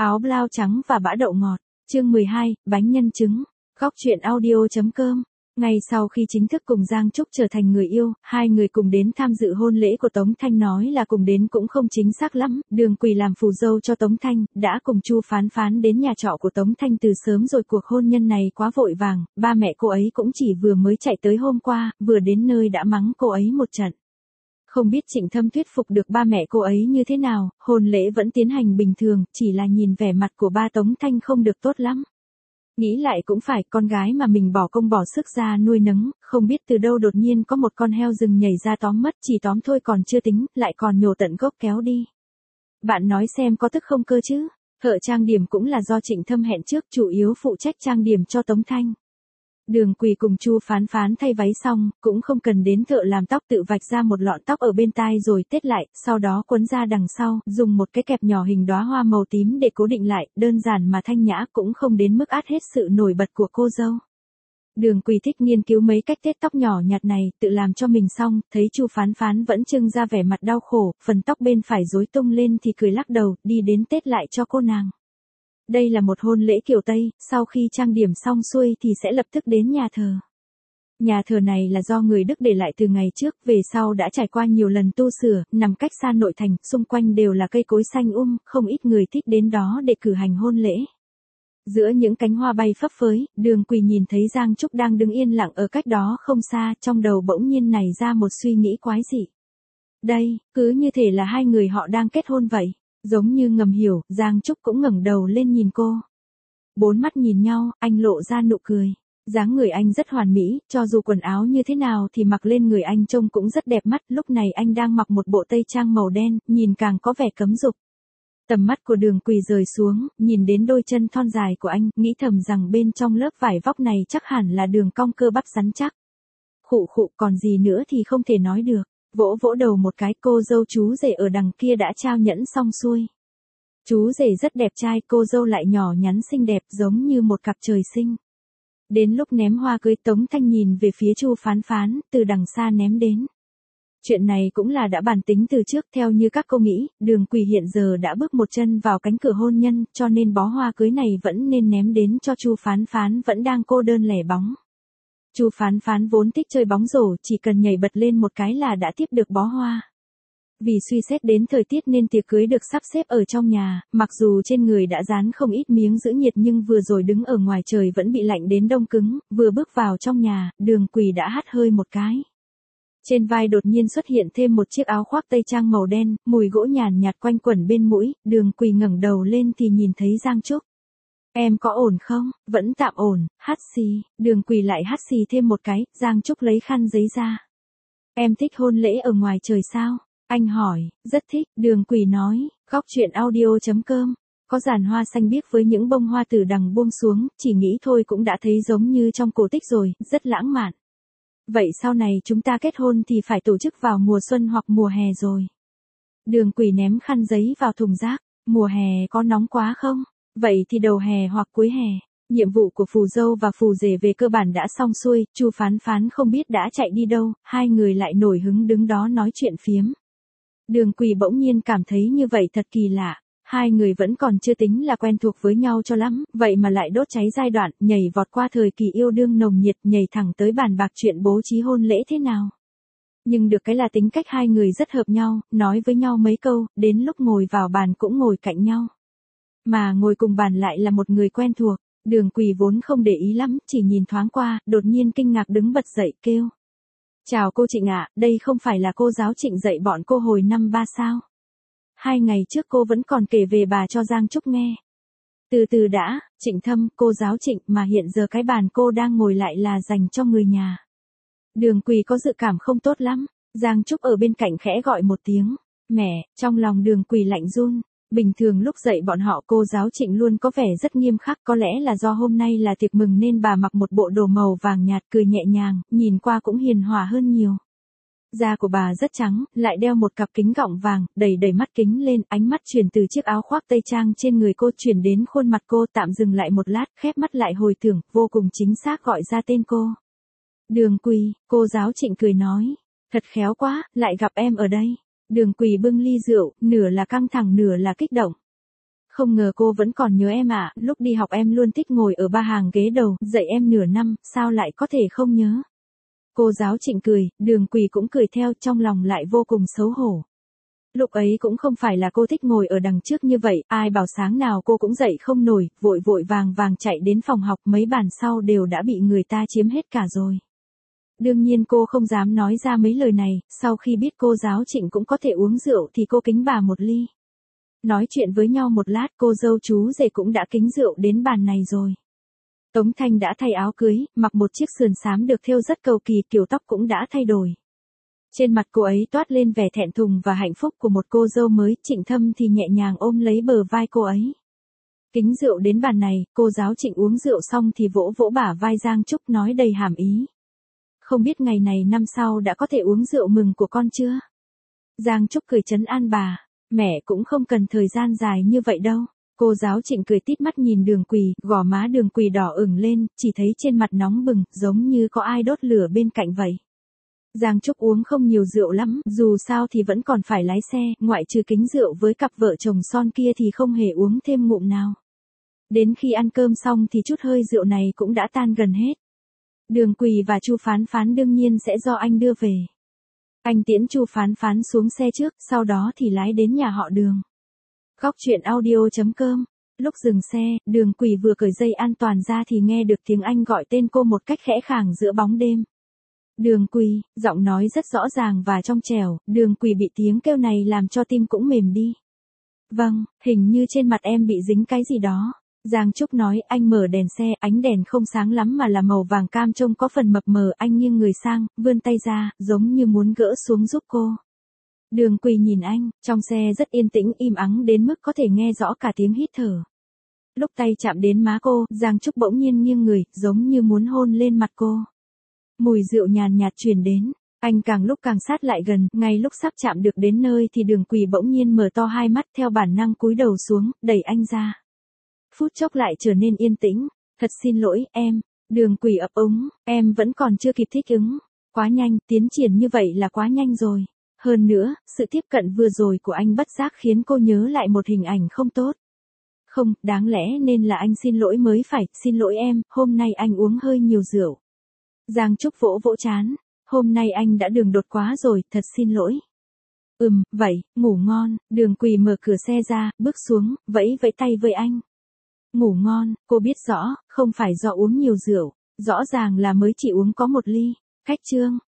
Áo blau trắng và bã đậu ngọt. Chương 12, bánh nhân trứng. Góc truyện audio.com. Ngay sau khi chính thức cùng Giang Trúc trở thành người yêu, hai người cùng đến tham dự hôn lễ của Tống Thanh, nói là cùng đến cũng không chính xác lắm. Đường Quỳ làm phù dâu cho Tống Thanh, đã cùng Chu Phán Phán đến nhà trọ của Tống Thanh từ sớm rồi. Cuộc hôn nhân này quá vội vàng, ba mẹ cô ấy cũng chỉ vừa mới chạy tới hôm qua, vừa đến nơi đã mắng cô ấy một trận. Không biết Trịnh Thâm thuyết phục được ba mẹ cô ấy như thế nào, hôn lễ vẫn tiến hành bình thường, chỉ là nhìn vẻ mặt của ba Tống Thanh không được tốt lắm. Nghĩ lại cũng phải, con gái mà mình bỏ công bỏ sức ra nuôi nấng, không biết từ đâu đột nhiên có một con heo rừng nhảy ra tóm mất, chỉ tóm thôi còn chưa tính, lại còn nhổ tận gốc kéo đi. Bạn nói xem có tức không cơ chứ? Thợ trang điểm cũng là do Trịnh Thâm hẹn trước, chủ yếu phụ trách trang điểm cho Tống Thanh. Đường Quỳ cùng Chu Phán Phán thay váy xong, cũng không cần đến thợ làm tóc, tự vạch ra một lọn tóc ở bên tai rồi tết lại, sau đó quấn ra đằng sau, dùng một cái kẹp nhỏ hình đóa hoa màu tím để cố định lại, đơn giản mà thanh nhã, cũng không đến mức át hết sự nổi bật của cô dâu. Đường Quỳ thích nghiên cứu mấy cách tết tóc nhỏ nhặt này, tự làm cho mình xong, thấy Chu Phán Phán vẫn trưng ra vẻ mặt đau khổ, phần tóc bên phải rối tung lên thì cười lắc đầu, đi đến tết lại cho cô nàng. Đây là một hôn lễ kiểu Tây, sau khi trang điểm xong xuôi thì sẽ lập tức đến nhà thờ. Nhà thờ này là do người Đức để lại từ ngày trước, về sau đã trải qua nhiều lần tu sửa, nằm cách xa nội thành, xung quanh đều là cây cối xanh không ít người thích đến đó để cử hành hôn lễ. Giữa những cánh hoa bay phấp phới, Đường Quỳ nhìn thấy Giang Trúc đang đứng yên lặng ở cách đó không xa, trong đầu bỗng nhiên nảy ra một suy nghĩ quái dị. Đây, cứ như thể là hai người họ đang kết hôn vậy. Giống như ngầm hiểu, Giang Trúc cũng ngẩng đầu lên nhìn cô. Bốn mắt nhìn nhau, anh lộ ra nụ cười. Dáng người anh rất hoàn mỹ, cho dù quần áo như thế nào thì mặc lên người anh trông cũng rất đẹp mắt. Lúc này anh đang mặc một bộ tây trang màu đen, nhìn càng có vẻ cấm dục. Tầm mắt của Đường Quỳ rời xuống, nhìn đến đôi chân thon dài của anh, nghĩ thầm rằng bên trong lớp vải vóc này chắc hẳn là đường cong cơ bắp rắn chắc. Khụ khụ, còn gì nữa thì không thể nói được. Vỗ vỗ đầu một cái, cô dâu chú rể ở đằng kia đã trao nhẫn xong xuôi. Chú rể rất đẹp trai, cô dâu lại nhỏ nhắn xinh đẹp giống như một cặp trời sinh. Đến lúc ném hoa cưới, Tống Thanh nhìn về phía Chu Phán Phán, từ đằng xa ném đến. Chuyện này cũng là đã bàn tính từ trước, theo như các cô nghĩ, Đường Quỳ hiện giờ đã bước một chân vào cánh cửa hôn nhân, cho nên bó hoa cưới này vẫn nên ném đến cho Chu Phán Phán vẫn đang cô đơn lẻ bóng. Chu Phán Phán vốn thích chơi bóng rổ, chỉ cần nhảy bật lên một cái là đã tiếp được bó hoa. Vì suy xét đến thời tiết nên tiệc cưới được sắp xếp ở trong nhà, mặc dù trên người đã dán không ít miếng giữ nhiệt nhưng vừa rồi đứng ở ngoài trời vẫn bị lạnh đến đông cứng, vừa bước vào trong nhà, Đường Quỳ đã hắt hơi một cái. Trên vai đột nhiên xuất hiện thêm một chiếc áo khoác tây trang màu đen, mùi gỗ nhàn nhạt quanh quẩn bên mũi, Đường Quỳ ngẩng đầu lên thì nhìn thấy Giang Trúc. Em có ổn không? Vẫn tạm ổn, hắt xì. Đường Quỳ lại hắt xì thêm một cái, Giang Trúc lấy khăn giấy ra. Em thích hôn lễ ở ngoài trời sao? Anh hỏi, rất thích, Đường Quỳ nói, góc truyện audio.com. Có giàn hoa xanh biếc với những bông hoa từ đằng buông xuống, chỉ nghĩ thôi cũng đã thấy giống như trong cổ tích rồi, rất lãng mạn. Vậy sau này chúng ta kết hôn thì phải tổ chức vào mùa xuân hoặc mùa hè rồi. Đường Quỳ ném khăn giấy vào thùng rác, mùa hè có nóng quá không? Vậy thì đầu hè hoặc cuối hè. Nhiệm vụ của phù dâu và phù rể về cơ bản đã xong xuôi, Chu Phán Phán không biết đã chạy đi đâu, hai người lại nổi hứng đứng đó nói chuyện phiếm. Đường Quỳ bỗng nhiên cảm thấy như vậy thật kỳ lạ, hai người vẫn còn chưa tính là quen thuộc với nhau cho lắm, vậy mà lại đốt cháy giai đoạn, nhảy vọt qua thời kỳ yêu đương nồng nhiệt, nhảy thẳng tới bàn bạc chuyện bố trí hôn lễ thế nào. Nhưng được cái là tính cách hai người rất hợp nhau, nói với nhau mấy câu, đến lúc ngồi vào bàn cũng ngồi cạnh nhau. Mà ngồi cùng bàn lại là một người quen thuộc, Đường Quỳ vốn không để ý lắm, chỉ nhìn thoáng qua, đột nhiên kinh ngạc đứng bật dậy kêu. Chào cô Trịnh ạ, đây không phải là cô giáo Trịnh dạy bọn cô hồi năm ba sao? 2 ngày trước cô vẫn còn kể về bà cho Giang Trúc nghe. Từ từ đã, Trịnh Thâm, cô giáo Trịnh, mà hiện giờ cái bàn cô đang ngồi lại là dành cho người nhà. Đường Quỳ có dự cảm không tốt lắm, Giang Trúc ở bên cạnh khẽ gọi một tiếng. Mẹ, trong lòng Đường Quỳ lạnh run. Bình thường lúc dạy bọn họ cô giáo Trịnh luôn có vẻ rất nghiêm khắc, có lẽ là do hôm nay là tiệc mừng nên bà mặc một bộ đồ màu vàng nhạt, cười nhẹ nhàng, nhìn qua cũng hiền hòa hơn nhiều. Da của bà rất trắng, lại đeo một cặp kính gọng vàng, đẩy mắt kính lên, ánh mắt chuyển từ chiếc áo khoác tây trang trên người cô chuyển đến khuôn mặt cô, tạm dừng lại một lát, khép mắt lại hồi tưởng, vô cùng chính xác gọi ra tên cô. Đường Quỳ, cô giáo Trịnh cười nói, thật khéo quá, lại gặp em ở đây. Đường Quỳ bưng ly rượu, nửa là căng thẳng nửa là kích động. Không ngờ cô vẫn còn nhớ em ạ, lúc đi học em luôn thích ngồi ở ba hàng ghế đầu, dạy em nửa năm, sao lại có thể không nhớ. Cô giáo Trịnh cười, Đường Quỳ cũng cười theo, trong lòng lại vô cùng xấu hổ. Lúc ấy cũng không phải là cô thích ngồi ở đằng trước như vậy, ai bảo sáng nào cô cũng dậy không nổi, vội vội vàng vàng chạy đến phòng học, mấy bàn sau đều đã bị người ta chiếm hết cả rồi. Đương nhiên cô không dám nói ra mấy lời này, sau khi biết cô giáo Trịnh cũng có thể uống rượu thì cô kính bà một ly. Nói chuyện với nhau một lát, cô dâu chú rể cũng đã kính rượu đến bàn này rồi. Tống Thanh đã thay áo cưới, mặc một chiếc sườn xám được thêu rất cầu kỳ, kiểu tóc cũng đã thay đổi. Trên mặt cô ấy toát lên vẻ thẹn thùng và hạnh phúc của một cô dâu mới, Trịnh Thâm thì nhẹ nhàng ôm lấy bờ vai cô ấy. Kính rượu đến bàn này, cô giáo Trịnh uống rượu xong thì vỗ vỗ bả vai Giang Trúc nói đầy hàm ý. Không biết ngày này năm sau đã có thể uống rượu mừng của con chưa? Giang Trúc cười trấn an bà, mẹ cũng không cần thời gian dài như vậy đâu. Cô giáo Trịnh cười tít mắt nhìn Đường Quỳ, gò má Đường Quỳ đỏ ửng lên, chỉ thấy trên mặt nóng bừng, giống như có ai đốt lửa bên cạnh vậy. Giang Trúc uống không nhiều rượu lắm, dù sao thì vẫn còn phải lái xe, ngoại trừ kính rượu với cặp vợ chồng son kia thì không hề uống thêm ngụm nào. Đến khi ăn cơm xong thì chút hơi rượu này cũng đã tan gần hết. Đường Quỳ và Chu Phán Phán đương nhiên sẽ do anh đưa về. Anh tiễn Chu Phán Phán xuống xe trước, sau đó thì lái đến nhà họ Đường. Góc truyện audio.com. Lúc dừng xe, Đường Quỳ vừa cởi dây an toàn ra thì nghe được tiếng anh gọi tên cô một cách khẽ khàng giữa bóng đêm. Đường Quỳ, giọng nói rất rõ ràng và trong trẻo, Đường Quỳ bị tiếng kêu này làm cho tim cũng mềm đi. Vâng, hình như trên mặt em bị dính cái gì đó. Giang Trúc nói, anh mở đèn xe, ánh đèn không sáng lắm mà là màu vàng cam trông có phần mập mờ, anh nghiêng người sang, vươn tay ra, giống như muốn gỡ xuống giúp cô. Đường Quỳ nhìn anh, trong xe rất yên tĩnh im ắng đến mức có thể nghe rõ cả tiếng hít thở. Lúc tay chạm đến má cô, Giang Trúc bỗng nhiên nghiêng người, giống như muốn hôn lên mặt cô. Mùi rượu nhàn nhạt truyền đến, anh càng lúc càng sát lại gần, ngay lúc sắp chạm được đến nơi thì Đường Quỳ bỗng nhiên mở to hai mắt theo bản năng cúi đầu xuống, đẩy anh ra. Phút chốc lại trở nên yên tĩnh, thật xin lỗi, em. Đường Quỳ ấp úng, em vẫn còn chưa kịp thích ứng. Quá nhanh, tiến triển như vậy là quá nhanh rồi. Hơn nữa, sự tiếp cận vừa rồi của anh bất giác khiến cô nhớ lại một hình ảnh không tốt. Không, đáng lẽ nên là anh xin lỗi mới phải, xin lỗi em, hôm nay anh uống hơi nhiều rượu. Giang Trúc vỗ vỗ trán, hôm nay anh đã đường đột quá rồi, thật xin lỗi. Vậy, ngủ ngon. Đường Quỳ mở cửa xe ra, bước xuống, vẫy vẫy tay với anh. Ngủ ngon, cô biết rõ, không phải do uống nhiều rượu, rõ ràng là mới chỉ uống có một ly. Khách trương,